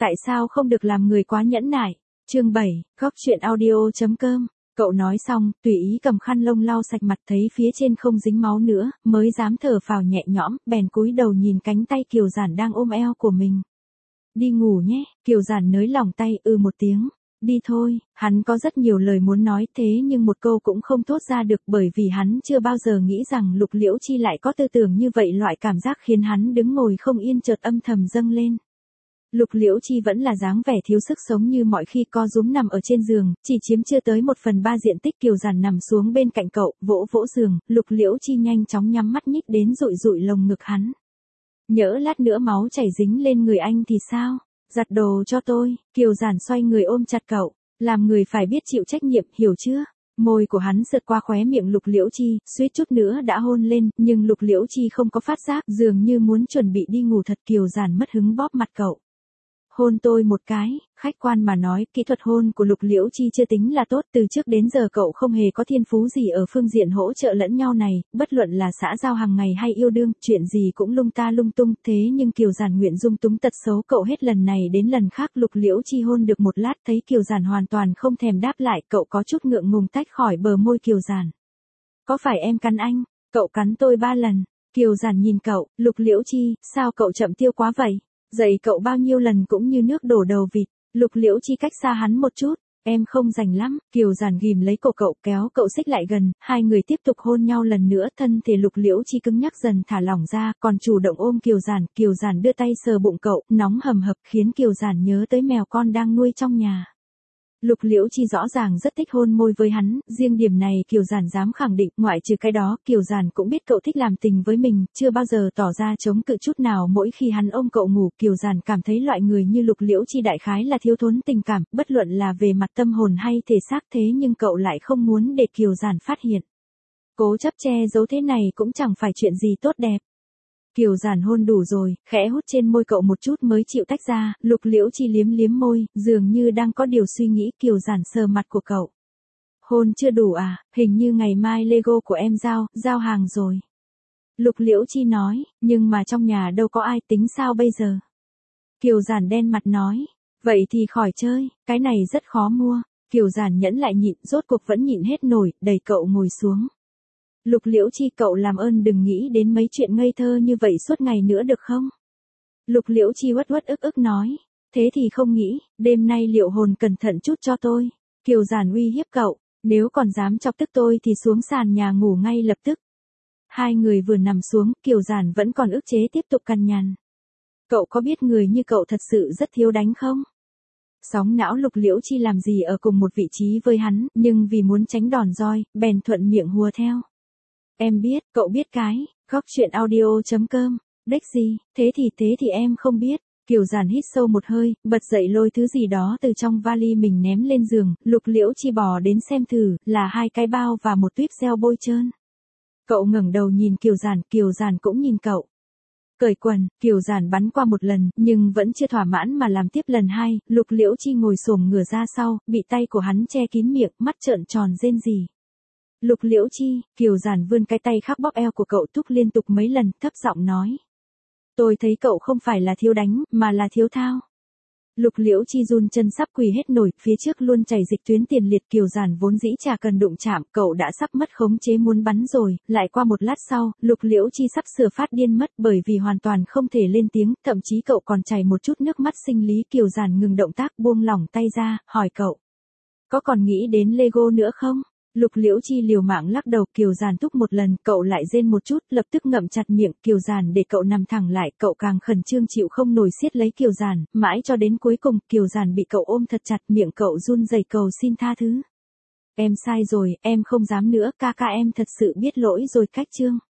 tại sao không được làm người quá nhẫn nại. Chương 7, góc chuyện audio.com. Cậu nói xong, tùy ý cầm khăn lông lau sạch mặt, thấy phía trên không dính máu nữa, mới dám thở phào nhẹ nhõm, bèn cúi đầu nhìn cánh tay Kiều Giản đang ôm eo của mình. Đi ngủ nhé, Kiều Giản nới lỏng tay, một tiếng. Đi thôi, hắn có rất nhiều lời muốn nói thế nhưng một câu cũng không thốt ra được bởi vì hắn chưa bao giờ nghĩ rằng Lục Liễu Chi lại có tư tưởng như vậy, loại cảm giác khiến hắn đứng ngồi không yên chợt âm thầm dâng lên. Lục Liễu Chi vẫn là dáng vẻ thiếu sức sống như mọi khi, co rúm nằm ở trên giường, chỉ chiếm chưa tới 1/3 diện tích. Kiều Giản nằm xuống bên cạnh cậu, vỗ vỗ giường, Lục Liễu Chi nhanh chóng nhắm mắt nhích đến dụi dụi lồng ngực hắn. Nhỡ lát nữa máu chảy dính lên người anh thì sao? Giặt đồ cho tôi. Kiều Giản xoay người ôm chặt cậu, làm người phải biết chịu trách nhiệm, hiểu chưa? Môi của hắn sượt qua khóe miệng Lục Liễu Chi, suýt chút nữa đã hôn lên, nhưng Lục Liễu Chi không có phát giác, dường như muốn chuẩn bị đi ngủ thật. Kiều Giản mất hứng bóp mặt cậu. Hôn tôi một cái. Khách quan mà nói, kỹ thuật hôn của Lục Liễu Chi chưa tính là tốt, từ trước đến giờ cậu không hề có thiên phú gì ở phương diện hỗ trợ lẫn nhau này, bất luận là xã giao hàng ngày hay yêu đương, chuyện gì cũng lung ta lung tung, thế nhưng Kiều Giản nguyện dung túng tật xấu cậu hết lần này đến lần khác. Lục Liễu Chi hôn được một lát, thấy Kiều Giản hoàn toàn không thèm đáp lại, cậu có chút ngượng ngùng tách khỏi bờ môi Kiều Giản. Có phải em cắn anh? Cậu cắn tôi 3 lần. Kiều Giản nhìn cậu, Lục Liễu Chi, sao cậu chậm tiêu quá vậy? Dạy cậu bao nhiêu lần cũng như nước đổ đầu vịt. Lục Liễu Chi cách xa hắn một chút. Em không rành lắm. Kiều Giản ghim lấy cổ cậu, kéo cậu xích lại gần, hai người tiếp tục hôn nhau lần nữa. Thân thể Lục Liễu Chi cứng nhắc dần thả lỏng ra, còn chủ động ôm Kiều Giản. Kiều Giản đưa tay sờ bụng cậu, nóng hầm hập, khiến Kiều Giản nhớ tới mèo con đang nuôi trong nhà. Lục Liễu Chi rõ ràng rất thích hôn môi với hắn, riêng điểm này Kiều Giản dám khẳng định, ngoại trừ cái đó, Kiều Giản cũng biết cậu thích làm tình với mình, chưa bao giờ tỏ ra chống cự chút nào. Mỗi khi hắn ôm cậu ngủ, Kiều Giản cảm thấy loại người như Lục Liễu Chi đại khái là thiếu thốn tình cảm, bất luận là về mặt tâm hồn hay thể xác, thế nhưng cậu lại không muốn để Kiều Giản phát hiện. Cố chấp che giấu thế này cũng chẳng phải chuyện gì tốt đẹp. Kiều Giản hôn đủ rồi, khẽ hút trên môi cậu một chút mới chịu tách ra. Lục Liễu Chi liếm liếm môi, dường như đang có điều suy nghĩ. Kiều Giản sờ mặt của cậu. Hôn chưa đủ à, hình như ngày mai Lego của em giao hàng rồi. Lục Liễu Chi nói, nhưng mà trong nhà đâu có ai, tính sao bây giờ? Kiều Giản đen mặt nói, vậy thì khỏi chơi, cái này rất khó mua. Kiều Giản nhẫn lại nhịn, rốt cuộc vẫn nhịn hết nổi, đẩy cậu ngồi xuống. Lục Liễu Chi, cậu làm ơn đừng nghĩ đến mấy chuyện ngây thơ như vậy suốt ngày nữa được không? Lục Liễu Chi uất uất ức ức nói, thế thì không nghĩ, đêm nay Liệu Hồn cẩn thận chút cho tôi. Kiều Giản uy hiếp cậu, nếu còn dám chọc tức tôi thì xuống sàn nhà ngủ ngay lập tức. Hai người vừa nằm xuống, Kiều Giản vẫn còn ức chế tiếp tục cằn nhằn. Cậu có biết người như cậu thật sự rất thiếu đánh không? Sóng não. Lục Liễu Chi làm gì ở cùng một vị trí với hắn, nhưng vì muốn tránh đòn roi, bèn thuận miệng hùa theo. Em biết, cậu biết cái, góc chuyện audio.com, đếch gì, thế thì em không biết. Kiều Giản hít sâu một hơi, bật dậy lôi thứ gì đó từ trong vali mình ném lên giường. Lục Liễu Chi bò đến xem thử, là 2 cái bao và một tuyếp gel bôi trơn. Cậu ngẩng đầu nhìn Kiều Giản cũng nhìn cậu. Cởi quần, Kiều Giản bắn qua một lần, nhưng vẫn chưa thỏa mãn mà làm tiếp lần 2. Lục Liễu Chi ngồi xổm ngửa ra sau, bị tay của hắn che kín miệng, mắt trợn tròn rên rỉ. Lục Liễu Chi, Kiều Giản vươn cái tay khác bóp eo của cậu, thúc liên tục mấy lần, thấp giọng nói. Tôi thấy cậu không phải là thiếu đánh, mà là thiếu thao. Lục Liễu Chi run chân sắp quỳ hết nổi, phía trước luôn chảy dịch tuyến tiền liệt. Kiều Giản vốn dĩ chả cần đụng chạm, cậu đã sắp mất khống chế muốn bắn rồi. Lại qua một lát sau, Lục Liễu Chi sắp sửa phát điên mất bởi vì hoàn toàn không thể lên tiếng, thậm chí cậu còn chảy một chút nước mắt sinh lý. Kiều Giản ngừng động tác, buông lỏng tay ra, hỏi cậu. Có còn nghĩ đến Lego nữa không? Lục Liễu Chi liều mạng lắc đầu. Kiều Giản thúc một lần, cậu lại rên một chút, lập tức ngậm chặt miệng. Kiều Giản để cậu nằm thẳng lại, cậu càng khẩn trương chịu không nổi siết lấy Kiều Giản, mãi cho đến cuối cùng, Kiều Giản bị cậu ôm thật chặt, miệng cậu run rẩy cầu xin tha thứ. Em sai rồi, em không dám nữa, ca em thật sự biết lỗi rồi. Cách chương